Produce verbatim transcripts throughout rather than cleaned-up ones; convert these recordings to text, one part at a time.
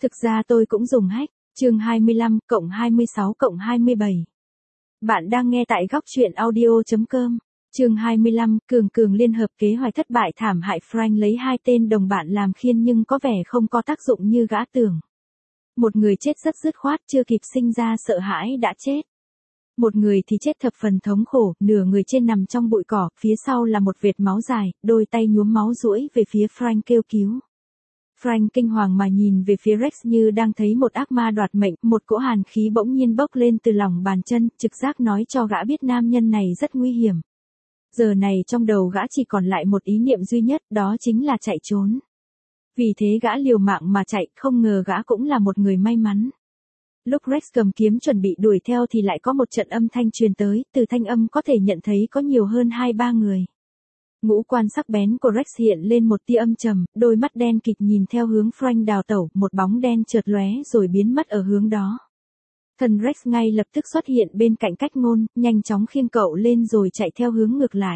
Thực ra tôi cũng dùng hack, chương hai mươi lăm cộng hai mươi sáu cộng hai mươi bảy. Bạn đang nghe tại góc truyện audio chấm com. Chương hai mươi lăm, Cường Cường liên hợp kế hoạch thất bại thảm hại. Frank lấy hai tên đồng bạn làm khiên nhưng có vẻ không có tác dụng như gã tưởng. Một người chết rất dứt khoát, chưa kịp sinh ra sợ hãi đã chết. Một người thì chết thập phần thống khổ, nửa người trên nằm trong bụi cỏ, phía sau là một vệt máu dài, đôi tay nhuốm máu duỗi về phía Frank kêu cứu. Frank kinh hoàng mà nhìn về phía Rex như đang thấy một ác ma đoạt mệnh, một cỗ hàn khí bỗng nhiên bốc lên từ lòng bàn chân, trực giác nói cho gã biết nam nhân này rất nguy hiểm. Giờ này trong đầu gã chỉ còn lại một ý niệm duy nhất, đó chính là chạy trốn. Vì thế gã liều mạng mà chạy, không ngờ gã cũng là một người may mắn. Lúc Rex cầm kiếm chuẩn bị đuổi theo thì lại có một trận âm thanh truyền tới, từ thanh âm có thể nhận thấy có nhiều hơn hai ba người. Ngũ quan sắc bén của Rex hiện lên một tia âm trầm, đôi mắt đen kịt nhìn theo hướng Frank đào tẩu, một bóng đen chợt lóe rồi biến mất ở hướng đó. Thần Rex ngay lập tức xuất hiện bên cạnh Cách Ngôn, nhanh chóng khiêng cậu lên rồi chạy theo hướng ngược lại.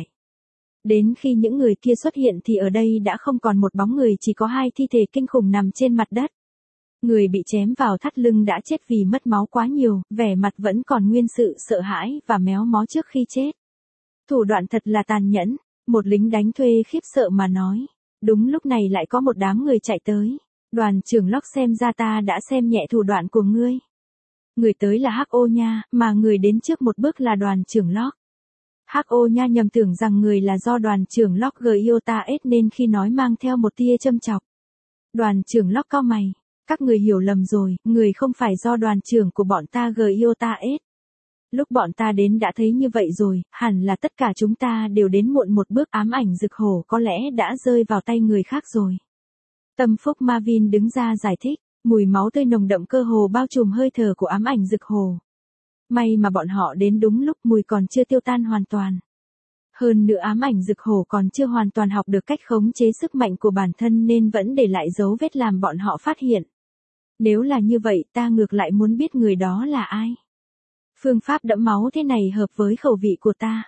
Đến khi những người kia xuất hiện thì ở đây đã không còn một bóng người, chỉ có hai thi thể kinh khủng nằm trên mặt đất. Người bị chém vào thắt lưng đã chết vì mất máu quá nhiều, vẻ mặt vẫn còn nguyên sự sợ hãi và méo mó trước khi chết. Thủ đoạn thật là tàn nhẫn, một lính đánh thuê khiếp sợ mà nói. Đúng lúc này lại có một đám người chạy tới. Đoàn trưởng Locke, xem ra ta đã xem nhẹ thủ đoạn của ngươi. Người tới là Hắc Ô Nha, mà người đến trước một bước là đoàn trưởng Locke. Hắc Ô Nha nhầm tưởng rằng người là do đoàn trưởng Locke gợi yêu ta ết nên khi nói mang theo một tia châm chọc. Đoàn trưởng Locke cau mày. Các người hiểu lầm rồi, người không phải do đoàn trưởng của bọn ta gợi yêu ta ết. Lúc bọn ta đến đã thấy như vậy rồi, hẳn là tất cả chúng ta đều đến muộn một bước. Ám ảnh rực hổ có lẽ đã rơi vào tay người khác rồi. Tâm phúc Marvin đứng ra giải thích, mùi máu tươi nồng đậm cơ hồ bao trùm hơi thở của ám ảnh rực hổ. May mà bọn họ đến đúng lúc, mùi còn chưa tiêu tan hoàn toàn. Hơn nữa ám ảnh rực hổ còn chưa hoàn toàn học được cách khống chế sức mạnh của bản thân nên vẫn để lại dấu vết làm bọn họ phát hiện. Nếu là như vậy ta ngược lại muốn biết người đó là ai. Phương pháp đẫm máu thế này hợp với khẩu vị của ta.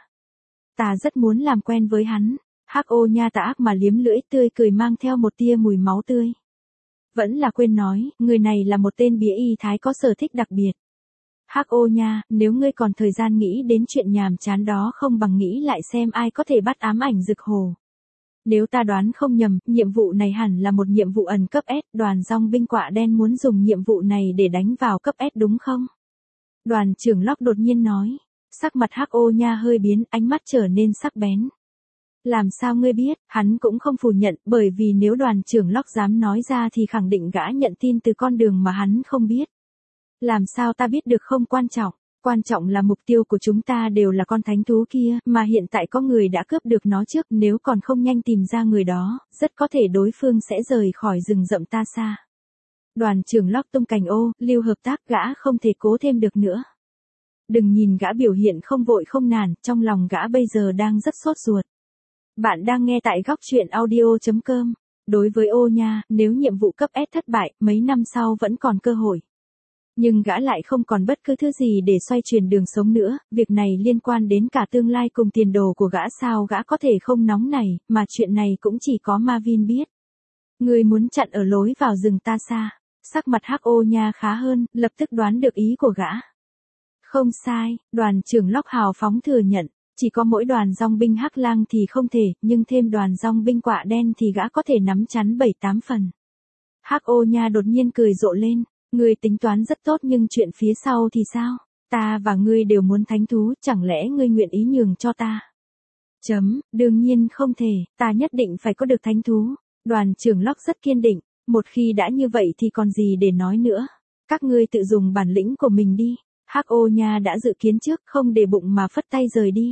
Ta rất muốn làm quen với hắn. Hắc Ô Nha tà ác mà liếm lưỡi, tươi cười mang theo một tia mùi máu tươi. Vẫn là quên nói, người này là một tên bía y thái có sở thích đặc biệt. Hắc Ô Nha, nếu ngươi còn thời gian nghĩ đến chuyện nhàm chán đó không bằng nghĩ lại xem ai có thể bắt ám ảnh rực hổ. Nếu ta đoán không nhầm, nhiệm vụ này hẳn là một nhiệm vụ ẩn cấp S, đoàn dòng binh quạ đen muốn dùng nhiệm vụ này để đánh vào cấp S đúng không? Đoàn trưởng Locke đột nhiên nói. Sắc mặt Hắc Ô Nha hơi biến, ánh mắt trở nên sắc bén. Làm sao ngươi biết? Hắn cũng không phủ nhận, bởi vì nếu đoàn trưởng Locke dám nói ra thì khẳng định gã nhận tin từ con đường mà hắn không biết. Làm sao ta biết được không quan trọng, quan trọng là mục tiêu của chúng ta đều là con thánh thú kia, mà hiện tại có người đã cướp được nó trước, nếu còn không nhanh tìm ra người đó, rất có thể đối phương sẽ rời khỏi rừng rậm ta xa. Đoàn trưởng Locke tung cành ô, lưu hợp tác, gã không thể cố thêm được nữa. Đừng nhìn gã biểu hiện không vội không nản, trong lòng gã bây giờ đang rất sốt ruột. Bạn đang nghe tại góc truyện audio chấm com. Đối với Ô Nha, nếu nhiệm vụ cấp S thất bại, mấy năm sau vẫn còn cơ hội. Nhưng gã lại không còn bất cứ thứ gì để xoay chuyển đường sống nữa, việc này liên quan đến cả tương lai cùng tiền đồ của gã, sao gã có thể không nóng này, mà chuyện này cũng chỉ có Marvin biết. Người muốn chặn ở lối vào rừng ta xa. Sắc mặt Hắc Ô Nha khá hơn, lập tức đoán được ý của gã. Không sai, đoàn trưởng Locke hào phóng thừa nhận, chỉ có mỗi đoàn dòng binh Hắc Lang thì không thể, nhưng thêm đoàn dòng binh quạ đen thì gã có thể nắm chắn bảy tám phần. Hắc Ô Nha đột nhiên cười rộ lên. Ngươi tính toán rất tốt nhưng chuyện phía sau thì sao? Ta và ngươi đều muốn thánh thú, chẳng lẽ ngươi nguyện ý nhường cho ta? Chấm, đương nhiên không thể, ta nhất định phải có được thánh thú. Đoàn trưởng Locke rất kiên định, một khi đã như vậy thì còn gì để nói nữa. Các ngươi tự dùng bản lĩnh của mình đi. Hắc Ô Nha đã dự kiến trước, không để bụng mà phất tay rời đi.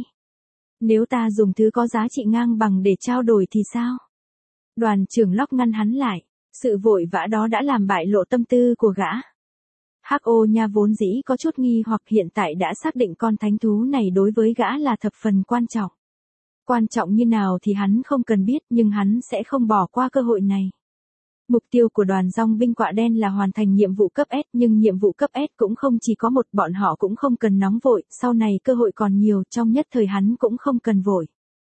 Nếu ta dùng thứ có giá trị ngang bằng để trao đổi thì sao? Đoàn trưởng Locke ngăn hắn lại. Sự vội vã đó đã làm bại lộ tâm tư của gã. Hắc Ô Nha vốn dĩ có chút nghi hoặc hiện tại đã xác định con thánh thú này đối với gã là thập phần quan trọng. Quan trọng như nào thì hắn không cần biết, nhưng hắn sẽ không bỏ qua cơ hội này. Mục tiêu của đoàn dòng binh quạ đen là hoàn thành nhiệm vụ cấp S, nhưng nhiệm vụ cấp S cũng không chỉ có một, bọn họ cũng không cần nóng vội, sau này cơ hội còn nhiều, trong nhất thời hắn cũng không cần vội.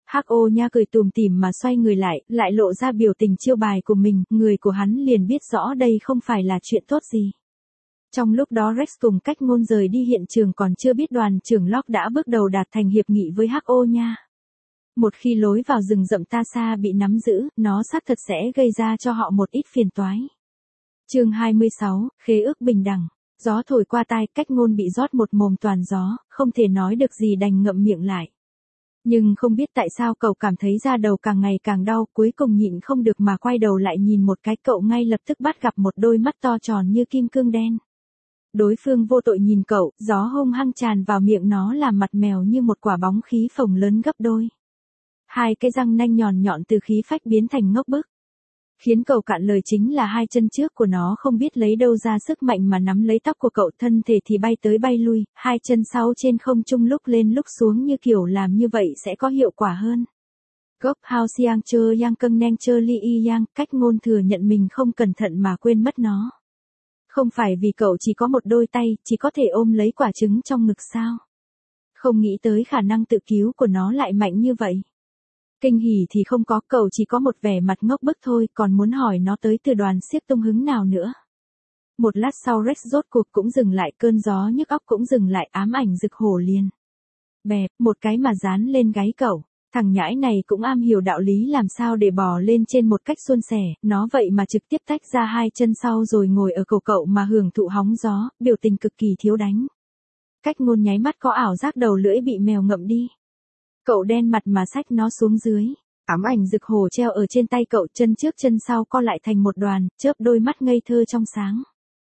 hắc ô nha cười tùm tìm mà xoay người lại, lại lộ ra biểu tình chiêu bài của mình, người của hắn liền biết rõ đây không phải là chuyện tốt gì. Trong lúc đó Rex cùng Cách Ngôn rời đi hiện trường còn chưa biết đoàn trưởng Locke đã bước đầu đạt thành hiệp nghị với hắc ô nha. Một khi lối vào rừng rậm Ta Xa bị nắm giữ, nó xác thật sẽ gây ra cho họ một ít phiền toái. Chương hai mươi sáu, khế ước bình đẳng. Gió thổi qua tai, Cách Ngôn bị rót một mồm toàn gió, không thể nói được gì đành ngậm miệng lại. Nhưng không biết tại sao cậu cảm thấy da đầu càng ngày càng đau, cuối cùng nhịn không được mà quay đầu lại nhìn một cái, cậu ngay lập tức bắt gặp một đôi mắt to tròn như kim cương đen. Đối phương vô tội nhìn cậu, gió hung hăng tràn vào miệng nó làm mặt mèo như một quả bóng khí phồng lớn gấp đôi. Hai cái răng nanh nhọn nhọn từ khí phách biến thành ngốc bức. Khiến cậu cạn lời chính là hai chân trước của nó không biết lấy đâu ra sức mạnh mà nắm lấy tóc của cậu, thân thể thì bay tới bay lui, hai chân sau trên không trung lúc lên lúc xuống như kiểu làm như vậy sẽ có hiệu quả hơn. Gốc hao siang chơ yang cân neng chơ li y yang, Cách Ngôn thừa nhận mình không cẩn thận mà quên mất nó. Không phải vì cậu chỉ có một đôi tay, chỉ có thể ôm lấy quả trứng trong ngực sao? Không nghĩ tới khả năng tự cứu của nó lại mạnh như vậy. Kinh hỉ thì không có, cậu chỉ có một vẻ mặt ngốc bức thôi, còn muốn hỏi nó tới từ đoàn xiếc tung hứng nào nữa. Một lát sau Rex rốt cuộc cũng dừng lại, cơn gió nhức óc cũng dừng lại, ám ảnh rực hổ liền. Bẹp, một cái mà dán lên gáy cậu. Thằng nhãi này cũng am hiểu đạo lý làm sao để bò lên trên một cách suôn sẻ, nó vậy mà trực tiếp tách ra hai chân sau rồi ngồi ở cổ cậu mà hưởng thụ hóng gió, biểu tình cực kỳ thiếu đánh. Cách Ngôn nháy mắt có ảo giác đầu lưỡi bị mèo ngậm đi. Cậu đen mặt mà xách nó xuống dưới. Ám ảnh rực hổ treo ở trên tay cậu, chân trước chân sau co lại thành một đoàn, chớp đôi mắt ngây thơ trong sáng.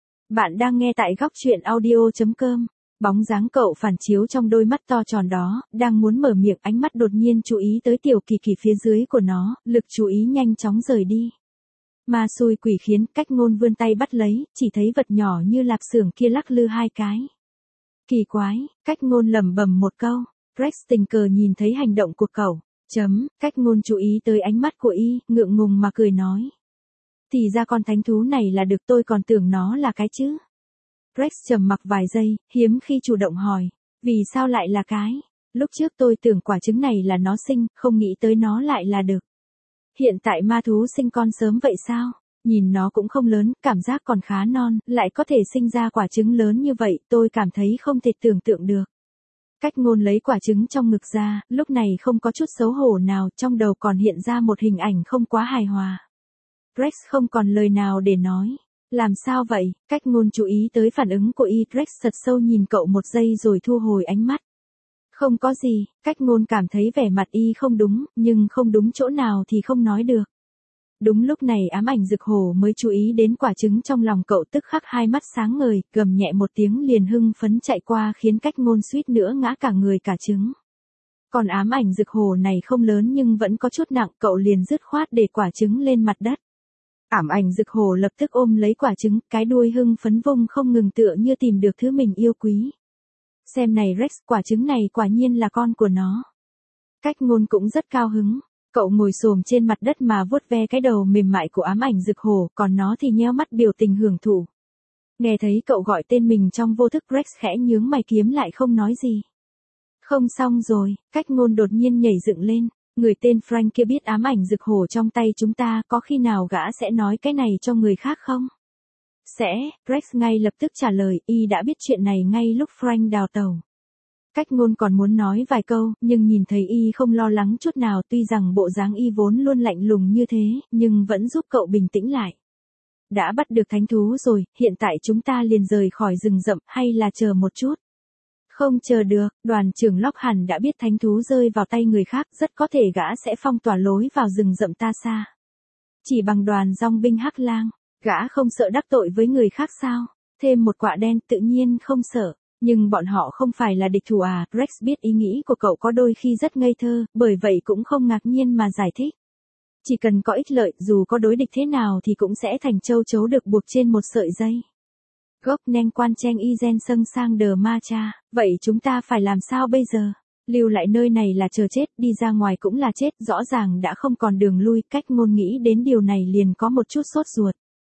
Bạn đang nghe tại góc truyện audio chấm com. Bóng dáng cậu phản chiếu trong đôi mắt to tròn đó, đang muốn mở miệng, ánh mắt đột nhiên chú ý tới tiểu kỳ kỳ phía dưới của nó, lực chú ý nhanh chóng rời đi. Ma xui quỷ khiến, Cách Ngôn vươn tay bắt lấy, chỉ thấy vật nhỏ như lạp xưởng kia lắc lư hai cái. Kỳ quái, Cách Ngôn lẩm bẩm một câu. Rex tình cờ nhìn thấy hành động của cậu. Chấm, Cách Ngôn chú ý tới ánh mắt của y, ngượng ngùng mà cười nói. Thì ra con thánh thú này là được, tôi còn tưởng nó là cái chứ. Rex trầm mặc vài giây, hiếm khi chủ động hỏi. Vì sao lại là cái? Lúc trước tôi tưởng quả trứng này là nó sinh, không nghĩ tới nó lại là được. Hiện tại ma thú sinh con sớm vậy sao? Nhìn nó cũng không lớn, cảm giác còn khá non, lại có thể sinh ra quả trứng lớn như vậy, tôi cảm thấy không thể tưởng tượng được. Cách Ngôn lấy quả trứng trong ngực ra, lúc này không có chút xấu hổ nào, trong đầu còn hiện ra một hình ảnh không quá hài hòa. Rex không còn lời nào để nói. Làm sao vậy? Cách Ngôn chú ý tới phản ứng của y, Rex thật sâu nhìn cậu một giây rồi thu hồi ánh mắt. Không có gì, Cách Ngôn cảm thấy vẻ mặt y không đúng, nhưng không đúng chỗ nào thì không nói được. Đúng lúc này ám ảnh rực hổ mới chú ý đến quả trứng trong lòng cậu, tức khắc hai mắt sáng ngời, gầm nhẹ một tiếng liền hưng phấn chạy qua khiến Cách Ngôn suýt nữa ngã cả người cả trứng. Còn ám ảnh rực hổ này không lớn nhưng vẫn có chút nặng, cậu liền dứt khoát để quả trứng lên mặt đất. Ám ảnh rực hổ lập tức ôm lấy quả trứng, cái đuôi hưng phấn vung không ngừng tựa như tìm được thứ mình yêu quý. Xem này Rex, quả trứng này quả nhiên là con của nó. Cách Ngôn cũng rất cao hứng. Cậu ngồi xổm trên mặt đất mà vuốt ve cái đầu mềm mại của ám ảnh rực hổ, còn nó thì nheo mắt biểu tình hưởng thụ. Nghe thấy cậu gọi tên mình trong vô thức, Rex khẽ nhướng mày kiếm lại không nói gì. Không xong rồi, Cách Ngôn đột nhiên nhảy dựng lên. Người tên Frank kia biết ám ảnh rực hổ trong tay chúng ta, có khi nào gã sẽ nói cái này cho người khác không? Sẽ, Rex ngay lập tức trả lời, y đã biết chuyện này ngay lúc Frank đào tàu. Cách Ngôn còn muốn nói vài câu, nhưng nhìn thấy y không lo lắng chút nào, tuy rằng bộ dáng y vốn luôn lạnh lùng như thế, nhưng vẫn giúp cậu bình tĩnh lại. Đã bắt được thánh thú rồi, hiện tại chúng ta liền rời khỏi rừng rậm, hay là chờ một chút? Không chờ được, đoàn trưởng Locke hẳn đã biết thánh thú rơi vào tay người khác, rất có thể gã sẽ phong tỏa lối vào rừng rậm Ta Xa. Chỉ bằng đoàn dòng binh Hắc Lang, gã không sợ đắc tội với người khác sao? Thêm một quạ đen tự nhiên không sợ. Nhưng bọn họ không phải là địch thủ à? Rex biết ý nghĩ của cậu có đôi khi rất ngây thơ, bởi vậy cũng không ngạc nhiên mà giải thích. Chỉ cần có ích lợi, dù có đối địch thế nào thì cũng sẽ thành châu chấu được buộc trên một sợi dây. Gốc neng quan chen y gen sâng sang đờ ma cha, vậy chúng ta phải làm sao bây giờ? Lưu lại nơi này là chờ chết, đi ra ngoài cũng là chết, rõ ràng đã không còn đường lui. Cách Ngôn nghĩ đến điều này liền có một chút sốt ruột.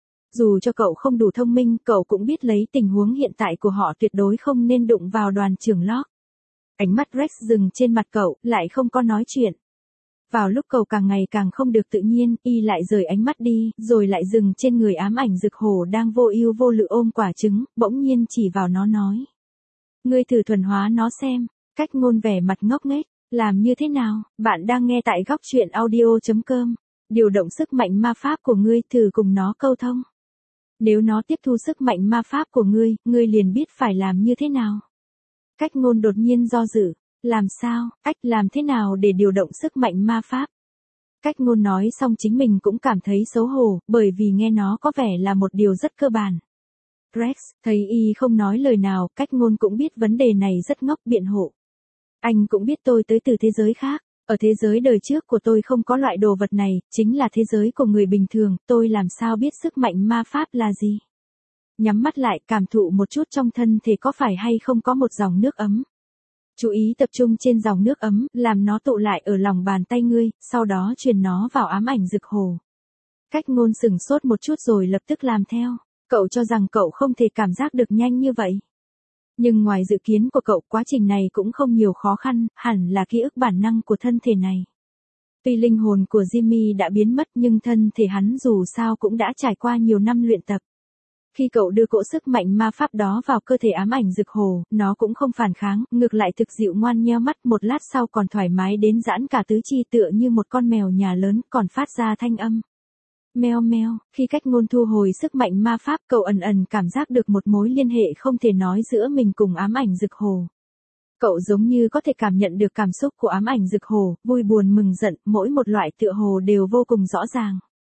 Dù cho cậu không đủ thông minh, cậu cũng biết lấy tình huống hiện tại của họ tuyệt đối không nên đụng vào đoàn trưởng Locke. Ánh mắt Rex dừng trên mặt cậu, lại không có nói chuyện. Vào lúc cậu càng ngày càng không được tự nhiên, y lại rời ánh mắt đi, rồi lại dừng trên người ám ảnh rực hổ đang vô ưu vô lự ôm quả trứng, bỗng nhiên chỉ vào nó nói. Ngươi thử thuần hóa nó xem. Cách ngôn vẻ mặt ngốc nghếch. Làm như thế nào? Bạn đang nghe tại góc truyện audio.com. Điều động sức mạnh ma pháp của ngươi, thử cùng nó câu thông. Nếu nó tiếp thu sức mạnh ma pháp của ngươi, ngươi liền biết phải làm như thế nào. Cách ngôn đột nhiên do dự. Làm sao, ách làm thế nào để điều động sức mạnh ma pháp? Cách ngôn nói xong chính mình cũng cảm thấy xấu hổ, bởi vì nghe nó có vẻ là một điều rất cơ bản. Rex, thấy y không nói lời nào, cách ngôn cũng biết vấn đề này rất ngốc biện hộ. Anh cũng biết tôi tới từ thế giới khác, ở thế giới đời trước của tôi không có loại đồ vật này, chính là thế giới của người bình thường, tôi làm sao biết sức mạnh ma pháp là gì? Nhắm mắt lại, cảm thụ một chút trong thân thể có phải hay không có một dòng nước ấm. Chú ý tập trung trên dòng nước ấm, làm nó tụ lại ở lòng bàn tay ngươi, sau đó truyền nó vào ám ảnh rực hổ. Cách ngôn sừng sốt một chút rồi lập tức làm theo. Cậu cho rằng cậu không thể cảm giác được nhanh như vậy. Nhưng ngoài dự kiến của cậu, quá trình này cũng không nhiều khó khăn, hẳn là ký ức bản năng của thân thể này. Tuy linh hồn của Jimmy đã biến mất nhưng thân thể hắn dù sao cũng đã trải qua nhiều năm luyện tập. Khi cậu đưa cỗ sức mạnh ma pháp đó vào cơ thể ám ảnh rực hổ, nó cũng không phản kháng, ngược lại thực dịu ngoan nheo mắt, một lát sau còn thoải mái đến giãn cả tứ chi tựa như một con mèo nhà lớn, còn phát ra thanh âm. Meo meo, khi cách ngôn thu hồi sức mạnh ma pháp, cậu ẩn ẩn cảm giác được một mối liên hệ không thể nói giữa mình cùng ám ảnh rực hổ. Cậu giống như có thể cảm nhận được cảm xúc của ám ảnh rực hổ, vui buồn mừng giận, mỗi một loại tựa hồ đều vô cùng rõ ràng.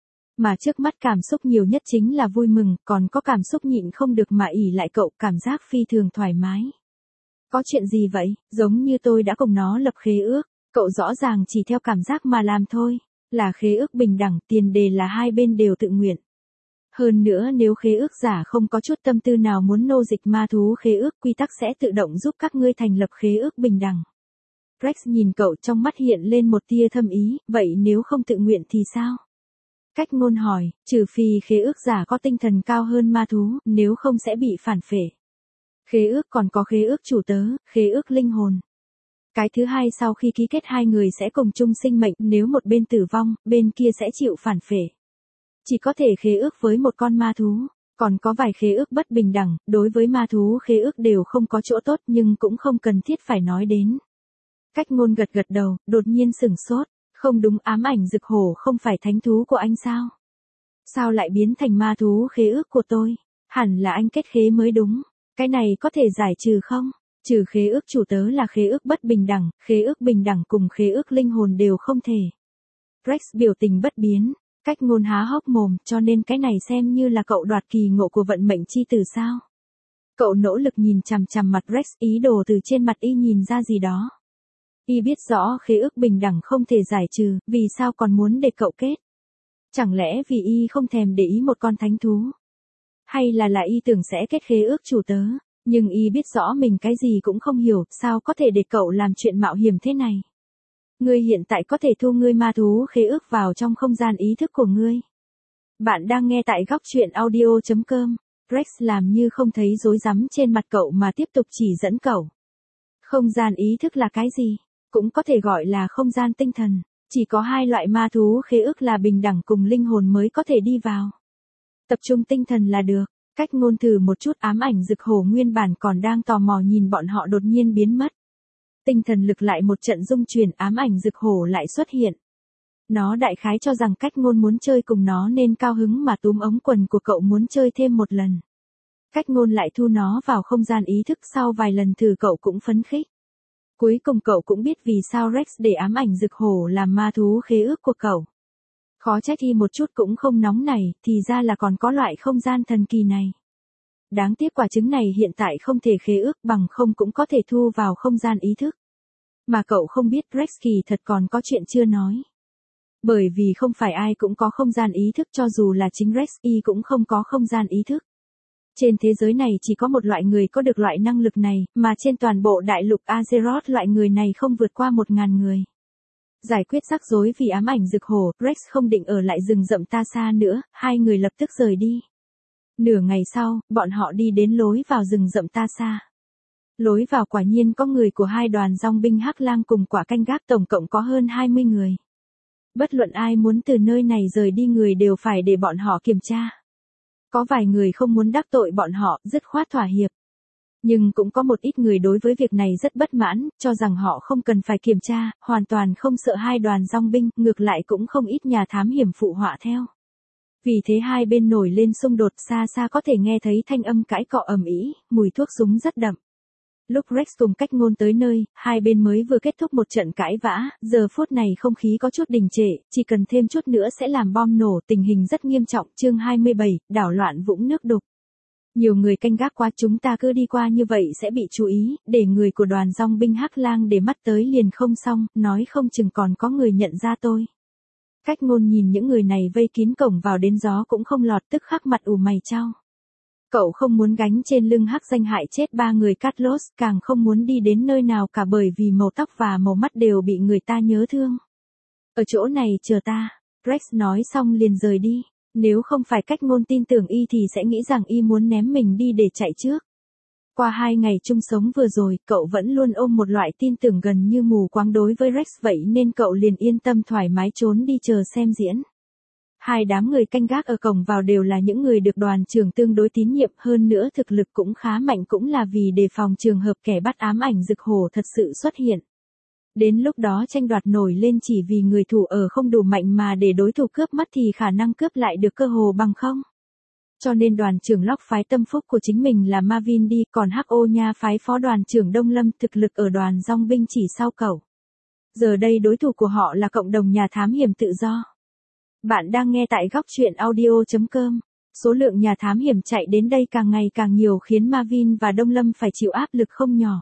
Mà trước mắt cảm xúc nhiều nhất chính là vui mừng, còn có cảm xúc nhịn không được mà ỉ lại cậu, cảm giác phi thường thoải mái. Có chuyện gì vậy? Giống như tôi đã cùng nó lập khế ước, cậu rõ ràng chỉ theo cảm giác mà làm thôi. Là khế ước bình đẳng, tiền đề là hai bên đều tự nguyện. Hơn nữa nếu khế ước giả không có chút tâm tư nào muốn nô dịch ma thú khế ước, quy tắc sẽ tự động giúp các ngươi thành lập khế ước bình đẳng. Rex nhìn cậu, trong mắt hiện lên một tia thâm ý, vậy nếu không tự nguyện thì sao? Cách ngôn hỏi, trừ phi khế ước giả có tinh thần cao hơn ma thú, nếu không sẽ bị phản phệ. Khế ước còn có khế ước chủ tớ, khế ước linh hồn. Cái thứ hai, sau khi ký kết hai người sẽ cùng chung sinh mệnh, nếu một bên tử vong, bên kia sẽ chịu phản phệ. Chỉ có thể khế ước với một con ma thú, còn có vài khế ước bất bình đẳng, đối với ma thú khế ước đều không có chỗ tốt nhưng cũng không cần thiết phải nói đến. Cách ngôn gật gật đầu, đột nhiên sửng sốt, không đúng, ám ảnh rực hổ không phải thánh thú của anh sao? Sao lại biến thành ma thú khế ước của tôi? Hẳn là anh kết khế mới đúng, cái này có thể giải trừ không? Trừ khế ước chủ tớ là khế ước bất bình đẳng, khế ước bình đẳng cùng khế ước linh hồn đều không thể. Rex biểu tình bất biến, cách ngôn há hốc mồm, cho nên cái này xem như là cậu đoạt kỳ ngộ của vận mệnh chi tử sao? Cậu nỗ lực nhìn chằm chằm mặt Rex, ý đồ từ trên mặt y nhìn ra gì đó. Y biết rõ khế ước bình đẳng không thể giải trừ, vì sao còn muốn để cậu kết? Chẳng lẽ vì y không thèm để ý một con thánh thú? Hay là là y tưởng sẽ kết khế ước chủ tớ? Nhưng y biết rõ mình cái gì cũng không hiểu, sao có thể để cậu làm chuyện mạo hiểm thế này. Ngươi hiện tại có thể thu ngươi ma thú khế ước vào trong không gian ý thức của ngươi. Bạn đang nghe tại góc truyện audio.com. Rex làm như không thấy rối rắm trên mặt cậu mà tiếp tục chỉ dẫn cậu. Không gian ý thức là cái gì? Cũng có thể gọi là không gian tinh thần. Chỉ có hai loại ma thú khế ước là bình đẳng cùng linh hồn mới có thể đi vào. Tập trung tinh thần là được. Cách ngôn thử một chút, ám ảnh rực hổ nguyên bản còn đang tò mò nhìn bọn họ đột nhiên biến mất. Tinh thần lực lại một trận dung chuyển, ám ảnh rực hổ lại xuất hiện. Nó đại khái cho rằng cách ngôn muốn chơi cùng nó nên cao hứng mà túm ống quần của cậu muốn chơi thêm một lần. Cách ngôn lại thu nó vào không gian ý thức, sau vài lần thử cậu cũng phấn khích. Cuối cùng cậu cũng biết vì sao Rex để ám ảnh rực hổ làm ma thú khế ước của cậu. Khó trách y một chút cũng không nóng nảy, thì ra là còn có loại không gian thần kỳ này. Đáng tiếc quả trứng này hiện tại không thể khế ước, bằng không cũng có thể thu vào không gian ý thức. Mà cậu không biết Rex kỳ thật còn có chuyện chưa nói. Bởi vì không phải ai cũng có không gian ý thức, cho dù là chính Rex y cũng không có không gian ý thức. Trên thế giới này chỉ có một loại người có được loại năng lực này, mà trên toàn bộ đại lục Azeroth loại người này không vượt qua một ngàn người. Giải quyết rắc rối vì ám ảnh rực hổ, Rex không định ở lại rừng rậm ta xa nữa, hai người lập tức rời đi. Nửa ngày sau, bọn họ đi đến lối vào rừng rậm ta xa. Lối vào quả nhiên có người của hai đoàn dòng binh Hắc Lang cùng quả canh gác, tổng cộng có hơn hai mươi người. Bất luận ai muốn từ nơi này rời đi người đều phải để bọn họ kiểm tra. Có vài người không muốn đắc tội bọn họ, dứt khoát thỏa hiệp. Nhưng cũng có một ít người đối với việc này rất bất mãn, cho rằng họ không cần phải kiểm tra, hoàn toàn không sợ hai đoàn dong binh, ngược lại cũng không ít nhà thám hiểm phụ họa theo. Vì thế hai bên nổi lên xung đột, xa xa có thể nghe thấy thanh âm cãi cọ ầm ĩ, mùi thuốc súng rất đậm. Lúc Rex cùng Cách Ngôn tới nơi, hai bên mới vừa kết thúc một trận cãi vã, giờ phút này không khí có chút đình trệ, chỉ cần thêm chút nữa sẽ làm bom nổ, tình hình rất nghiêm trọng. Chương hai mươi bảy, đảo loạn vũng nước đục. Nhiều người canh gác qua, chúng ta cứ đi qua như vậy sẽ bị chú ý, để người của đoàn dong binh Hắc Lang để mắt tới liền không xong, nói không chừng còn có người nhận ra tôi. Cách Ngôn nhìn những người này vây kín cổng vào đến gió cũng không lọt, tức khắc mặt ủ mày chau. Cậu không muốn gánh trên lưng Hắc danh hại chết ba người Carlos, càng không muốn đi đến nơi nào cả bởi vì màu tóc và màu mắt đều bị người ta nhớ thương. Ở chỗ này chờ ta, Rex nói xong liền rời đi. Nếu không phải Cách Ngôn tin tưởng y thì sẽ nghĩ rằng y muốn ném mình đi để chạy trước. Qua hai ngày chung sống vừa rồi, cậu vẫn luôn ôm một loại tin tưởng gần như mù quáng đối với Rex, vậy nên cậu liền yên tâm thoải mái trốn đi chờ xem diễn. Hai đám người canh gác ở cổng vào đều là những người được đoàn trưởng tương đối tín nhiệm, hơn nữa thực lực cũng khá mạnh, cũng là vì đề phòng trường hợp kẻ bắt ám ảnh Dực Hổ thật sự xuất hiện. Đến lúc đó tranh đoạt nổi lên chỉ vì người thủ ở không đủ mạnh mà để đối thủ cướp mất thì khả năng cướp lại được cơ hồ bằng không. Cho nên đoàn trưởng Locke phái tâm phúc của chính mình là Marvin đi, còn Hắc Ô Nha phái phó đoàn trưởng Đông Lâm, thực lực ở đoàn dong binh chỉ sau cậu. Giờ đây đối thủ của họ là cộng đồng nhà thám hiểm tự do. Bạn đang nghe tại góc truyện audio chấm com. Số lượng nhà thám hiểm chạy đến đây càng ngày càng nhiều khiến Marvin và Đông Lâm phải chịu áp lực không nhỏ.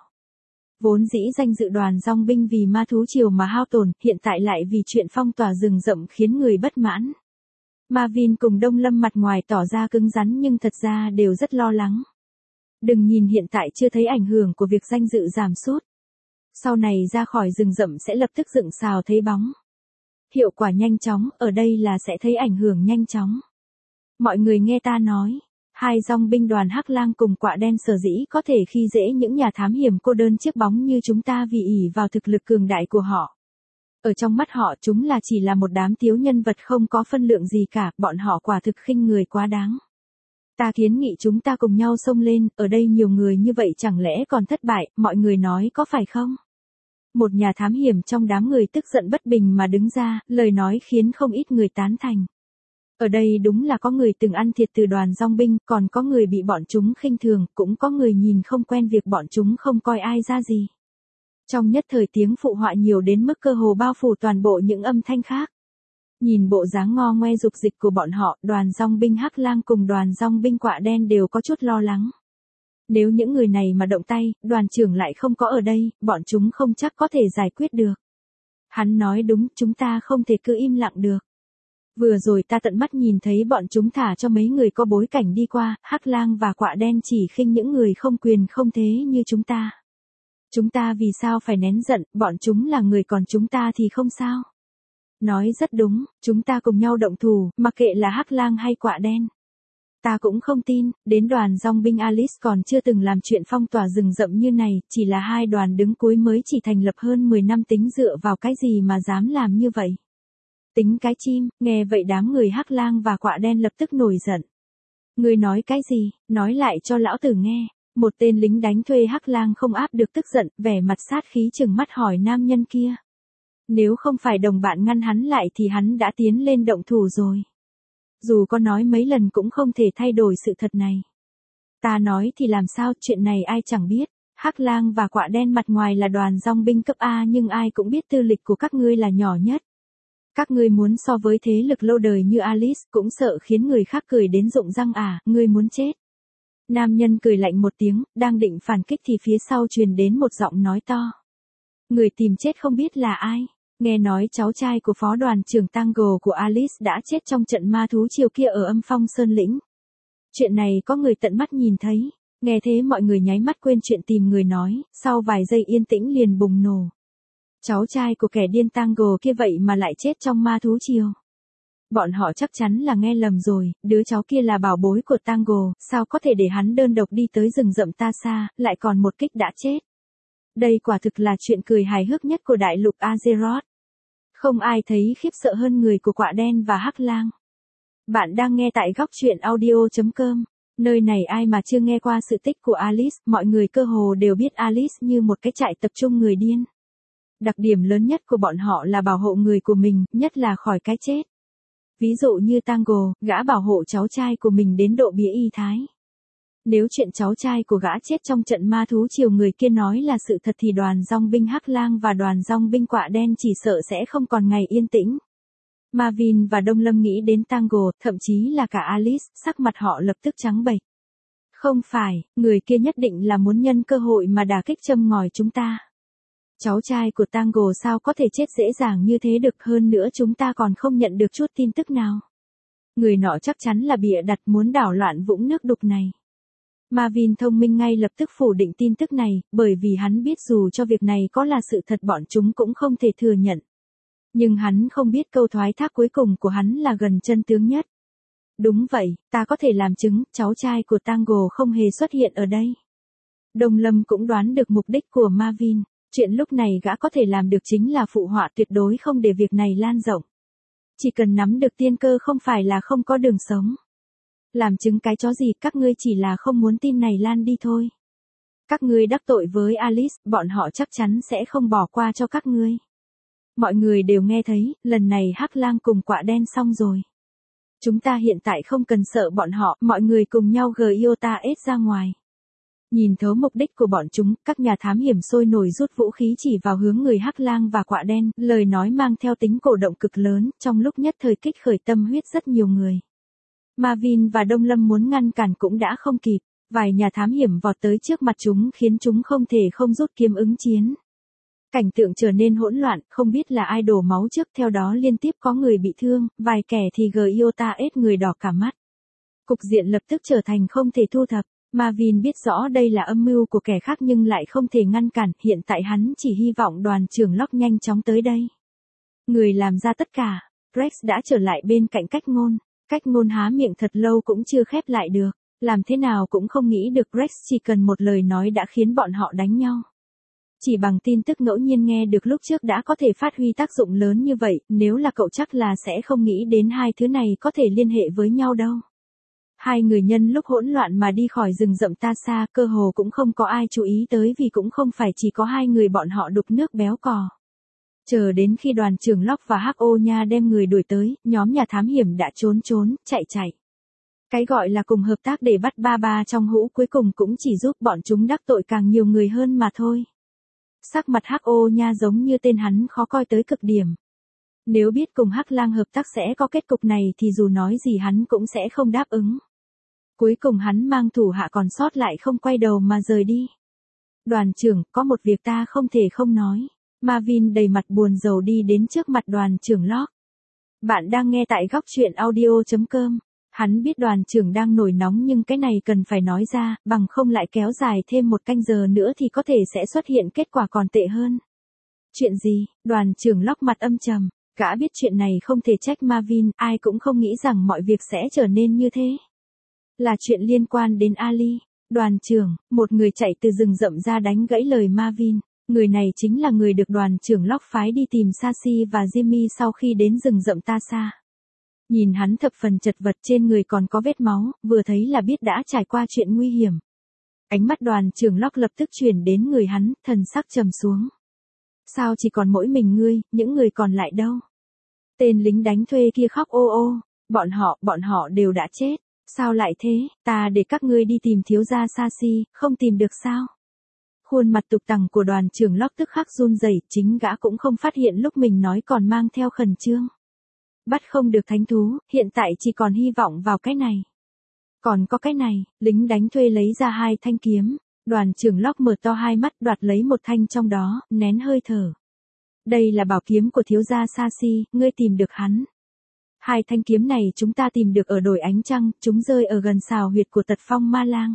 Vốn dĩ danh dự đoàn dong binh vì ma thú triều mà hao tổn, hiện tại lại vì chuyện phong tỏa rừng rậm khiến người bất mãn. Marvin cùng Đông Lâm mặt ngoài tỏ ra cứng rắn nhưng thật ra đều rất lo lắng. Đừng nhìn hiện tại chưa thấy ảnh hưởng của việc danh dự giảm sút. Sau này ra khỏi rừng rậm sẽ lập tức dựng xào thấy bóng. Hiệu quả nhanh chóng, ở đây là sẽ thấy ảnh hưởng nhanh chóng. Mọi người nghe ta nói. Hai dong binh đoàn Hắc Lang cùng Quạ Đen sở dĩ có thể khi dễ những nhà thám hiểm cô đơn chiếc bóng như chúng ta vì ỷ vào thực lực cường đại của họ. Ở trong mắt họ chúng là chỉ là một đám thiếu nhân vật không có phân lượng gì cả, bọn họ quả thực khinh người quá đáng. Ta kiến nghị chúng ta cùng nhau xông lên, ở đây nhiều người như vậy chẳng lẽ còn thất bại, mọi người nói có phải không? Một nhà thám hiểm trong đám người tức giận bất bình mà đứng ra, lời nói khiến không ít người tán thành. Ở đây đúng là có người từng ăn thiệt từ đoàn dong binh, còn có người bị bọn chúng khinh thường, cũng có người nhìn không quen việc bọn chúng không coi ai ra gì. Trong nhất thời tiếng phụ họa nhiều đến mức cơ hồ bao phủ toàn bộ những âm thanh khác. Nhìn bộ dáng ngo ngoe dục dịch của bọn họ, đoàn dong binh Hắc Lang cùng đoàn dong binh Quạ Đen đều có chút lo lắng. Nếu những người này mà động tay, đoàn trưởng lại không có ở đây, bọn chúng không chắc có thể giải quyết được. Hắn nói đúng, chúng ta không thể cứ im lặng được. Vừa rồi ta tận mắt nhìn thấy bọn chúng thả cho mấy người có bối cảnh đi qua, Hắc Lang và Quạ Đen chỉ khinh những người không quyền không thế như chúng ta. Chúng ta vì sao phải nén giận, bọn chúng là người còn chúng ta thì không sao. Nói rất đúng, chúng ta cùng nhau động thủ, mặc kệ là Hắc Lang hay Quạ Đen. Ta cũng không tin, đến đoàn dong binh Alice còn chưa từng làm chuyện phong tỏa rừng rậm như này, chỉ là hai đoàn đứng cuối mới chỉ thành lập hơn mười năm, tính dựa vào cái gì mà dám làm như vậy. Tính cái chim, nghe vậy đám người Hắc Lang và Quạ Đen lập tức nổi giận. Ngươi nói cái gì, nói lại cho lão tử nghe. Một tên lính đánh thuê Hắc Lang không áp được tức giận, vẻ mặt sát khí trừng mắt hỏi nam nhân kia. Nếu không phải đồng bạn ngăn hắn lại thì hắn đã tiến lên động thủ rồi. Dù có nói mấy lần cũng không thể thay đổi sự thật này. Ta nói thì làm sao, chuyện này ai chẳng biết. Hắc Lang và Quạ Đen mặt ngoài là đoàn dong binh cấp A nhưng ai cũng biết tư lịch của các ngươi là nhỏ nhất. Các ngươi muốn so với thế lực lâu đời như Alice cũng sợ khiến người khác cười đến rụng răng à, ngươi muốn chết. Nam nhân cười lạnh một tiếng, đang định phản kích thì phía sau truyền đến một giọng nói to. Người tìm chết không biết là ai. Nghe nói cháu trai của phó đoàn trưởng Tango của Alice đã chết trong trận ma thú chiều kia ở Âm Phong Sơn Lĩnh. Chuyện này có người tận mắt nhìn thấy. Nghe thế mọi người nháy mắt quên chuyện tìm người nói, sau vài giây yên tĩnh liền bùng nổ. Cháu trai của kẻ điên Tango kia vậy mà lại chết trong ma thú chiều. Bọn họ chắc chắn là nghe lầm rồi, đứa cháu kia là bảo bối của Tango, sao có thể để hắn đơn độc đi tới rừng rậm ta xa, lại còn một kích đã chết. Đây quả thực là chuyện cười hài hước nhất của đại lục Azeroth. Không ai thấy khiếp sợ hơn người của Quạ Đen và Hắc Lang. Bạn đang nghe tại góc truyện audio chấm com. Nơi này ai mà chưa nghe qua sự tích của Alice, mọi người cơ hồ đều biết Alice như một cái trại tập trung người điên. Đặc điểm lớn nhất của bọn họ là bảo hộ người của mình, nhất là khỏi cái chết. Ví dụ như Tango, gã bảo hộ cháu trai của mình đến độ bía y thái. Nếu chuyện cháu trai của gã chết trong trận ma thú chiều người kia nói là sự thật thì đoàn dòng binh Hắc Lang và đoàn dòng binh Quạ Đen chỉ sợ sẽ không còn ngày yên tĩnh. Marvin và Đông Lâm nghĩ đến Tango, thậm chí là cả Alice, sắc mặt họ lập tức trắng bệch. Không phải, người kia nhất định là muốn nhân cơ hội mà đả kích châm ngòi chúng ta. Cháu trai của Tango sao có thể chết dễ dàng như thế được, hơn nữa chúng ta còn không nhận được chút tin tức nào. Người nọ chắc chắn là bịa đặt muốn đảo loạn vũng nước đục này. Marvin thông minh ngay lập tức phủ định tin tức này, bởi vì hắn biết dù cho việc này có là sự thật bọn chúng cũng không thể thừa nhận. Nhưng hắn không biết câu thoái thác cuối cùng của hắn là gần chân tướng nhất. Đúng vậy, ta có thể làm chứng, cháu trai của Tango không hề xuất hiện ở đây. Đông Lâm cũng đoán được mục đích của Marvin, chuyện lúc này gã có thể làm được chính là phụ họa tuyệt đối không để việc này lan rộng. Chỉ cần nắm được tiên cơ không phải là không có đường sống. Làm chứng cái chó gì, các ngươi chỉ là không muốn tin này lan đi thôi. Các ngươi đắc tội với Alice, bọn họ chắc chắn sẽ không bỏ qua cho các ngươi. Mọi người đều nghe thấy, lần này Hắc Lang cùng Quạ Đen xong rồi. Chúng ta hiện tại không cần sợ bọn họ, mọi người cùng nhau gờ Iota S ra ngoài. Nhìn thấu mục đích của bọn chúng, các nhà thám hiểm sôi nổi rút vũ khí chỉ vào hướng người Hắc Lang và Quạ Đen, lời nói mang theo tính cổ động cực lớn, trong lúc nhất thời kích khởi tâm huyết rất nhiều người. Marvin và Đông Lâm muốn ngăn cản cũng đã không kịp, vài nhà thám hiểm vọt tới trước mặt chúng khiến chúng không thể không rút kiếm ứng chiến. Cảnh tượng trở nên hỗn loạn, không biết là ai đổ máu trước, theo đó liên tiếp có người bị thương, vài kẻ thì Giota S người đỏ cả mắt. Cục diện lập tức trở thành không thể thu thập. Marvin biết rõ đây là âm mưu của kẻ khác nhưng lại không thể ngăn cản, hiện tại hắn chỉ hy vọng đoàn trưởng Locke nhanh chóng tới đây. Người làm ra tất cả, Rex đã trở lại bên cạnh Cách Ngôn. Cách Ngôn há miệng thật lâu cũng chưa khép lại được, làm thế nào cũng không nghĩ được Rex chỉ cần một lời nói đã khiến bọn họ đánh nhau. Chỉ bằng tin tức ngẫu nhiên nghe được lúc trước đã có thể phát huy tác dụng lớn như vậy, nếu là cậu chắc là sẽ không nghĩ đến hai thứ này có thể liên hệ với nhau đâu. Hai người nhân lúc hỗn loạn mà đi khỏi rừng rậm ta xa, cơ hồ cũng không có ai chú ý tới vì cũng không phải chỉ có hai người bọn họ đục nước béo cò. Chờ đến khi đoàn trưởng Locke và Hắc Ô Nha đem người đuổi tới, nhóm nhà thám hiểm đã trốn trốn, chạy chạy. Cái gọi là cùng hợp tác để bắt ba ba trong hũ cuối cùng cũng chỉ giúp bọn chúng đắc tội càng nhiều người hơn mà thôi. Sắc mặt Hắc Ô Nha giống như tên hắn khó coi tới cực điểm. Nếu biết cùng Hắc Lang hợp tác sẽ có kết cục này thì dù nói gì hắn cũng sẽ không đáp ứng. Cuối cùng hắn mang thủ hạ còn sót lại không quay đầu mà rời đi. Đoàn trưởng, có một việc ta không thể không nói. Marvin đầy mặt buồn rầu đi đến trước mặt đoàn trưởng Locke. Bạn đang nghe tại góc truyện audio chấm com. Hắn biết đoàn trưởng đang nổi nóng nhưng cái này cần phải nói ra, bằng không lại kéo dài thêm một canh giờ nữa thì có thể sẽ xuất hiện kết quả còn tệ hơn. Chuyện gì? Đoàn trưởng Locke mặt âm trầm. Gã biết chuyện này không thể trách Marvin, ai cũng không nghĩ rằng mọi việc sẽ trở nên như thế. Là chuyện liên quan đến Ali. Đoàn trưởng, một người chạy từ rừng rậm ra đánh gãy lời Marvin. Người này chính là người được đoàn trưởng Locke phái đi tìm Sashi và Jimmy sau khi đến rừng rậm ta xa. Nhìn hắn thập phần chật vật, trên người còn có vết máu, vừa thấy là biết đã trải qua chuyện nguy hiểm. Ánh mắt đoàn trưởng Locke lập tức chuyển đến người hắn, thần sắc trầm xuống. Sao chỉ còn mỗi mình ngươi, những người còn lại đâu? Tên lính đánh thuê kia khóc ô ô, bọn họ, bọn họ đều đã chết. Sao lại thế, ta để các ngươi đi tìm thiếu gia Sashi, không tìm được sao? Khuôn mặt tục tằng của đoàn trưởng Locke tức khắc run rẩy, chính gã cũng không phát hiện lúc mình nói còn mang theo khẩn trương. Bắt không được thánh thú, hiện tại chỉ còn hy vọng vào cái này. Còn có cái này, lính đánh thuê lấy ra hai thanh kiếm, đoàn trưởng Locke mở to hai mắt đoạt lấy một thanh trong đó, nén hơi thở. Đây là bảo kiếm của thiếu gia Sashi, ngươi tìm được hắn. Hai thanh kiếm này chúng ta tìm được ở đồi ánh trăng, chúng rơi ở gần sào huyệt của Tật Phong Ma Lang.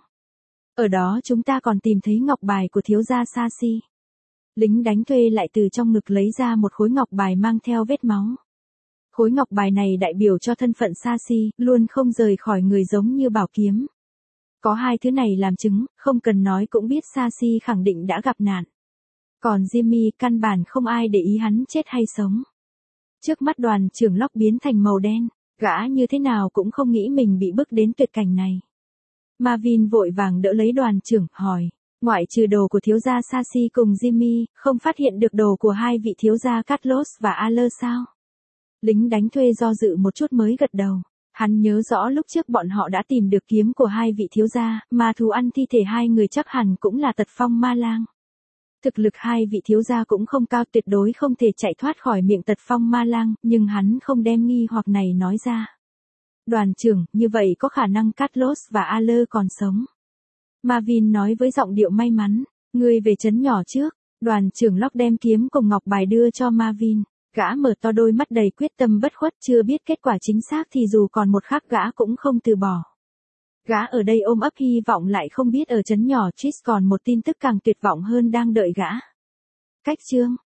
Ở đó chúng ta còn tìm thấy ngọc bài của thiếu gia Sashi. Lính đánh thuê lại từ trong ngực lấy ra một khối ngọc bài mang theo vết máu. Khối ngọc bài này đại biểu cho thân phận Sashi, luôn không rời khỏi người giống như bảo kiếm. Có hai thứ này làm chứng, không cần nói cũng biết Sashi khẳng định đã gặp nạn. Còn Jimmy căn bản không ai để ý hắn chết hay sống. Trước mắt đoàn trưởng Locke biến thành màu đen, gã như thế nào cũng không nghĩ mình bị bức đến tuyệt cảnh này. Marvin vội vàng đỡ lấy đoàn trưởng, hỏi, ngoại trừ đồ của thiếu gia Sashi cùng Jimmy, không phát hiện được đồ của hai vị thiếu gia Carlos và Aller sao? Lính đánh thuê do dự một chút mới gật đầu. Hắn nhớ rõ lúc trước bọn họ đã tìm được kiếm của hai vị thiếu gia, mà thù ăn thi thể hai người chắc hẳn cũng là Tật Phong Ma Lang. Thực lực hai vị thiếu gia cũng không cao, tuyệt đối không thể chạy thoát khỏi miệng Tật Phong Ma Lang, nhưng hắn không đem nghi hoặc này nói ra. Đoàn trưởng, như vậy có khả năng Carlos và Aller còn sống. Marvin nói với giọng điệu may mắn, ngươi về trấn nhỏ trước. Đoàn trưởng Locke đem kiếm cùng ngọc bài đưa cho Marvin. Gã mở to đôi mắt đầy quyết tâm bất khuất, chưa biết kết quả chính xác thì dù còn một khắc gã cũng không từ bỏ. Gã ở đây ôm ấp hy vọng, lại không biết ở trấn nhỏ Tris còn một tin tức càng tuyệt vọng hơn đang đợi gã. Cách chương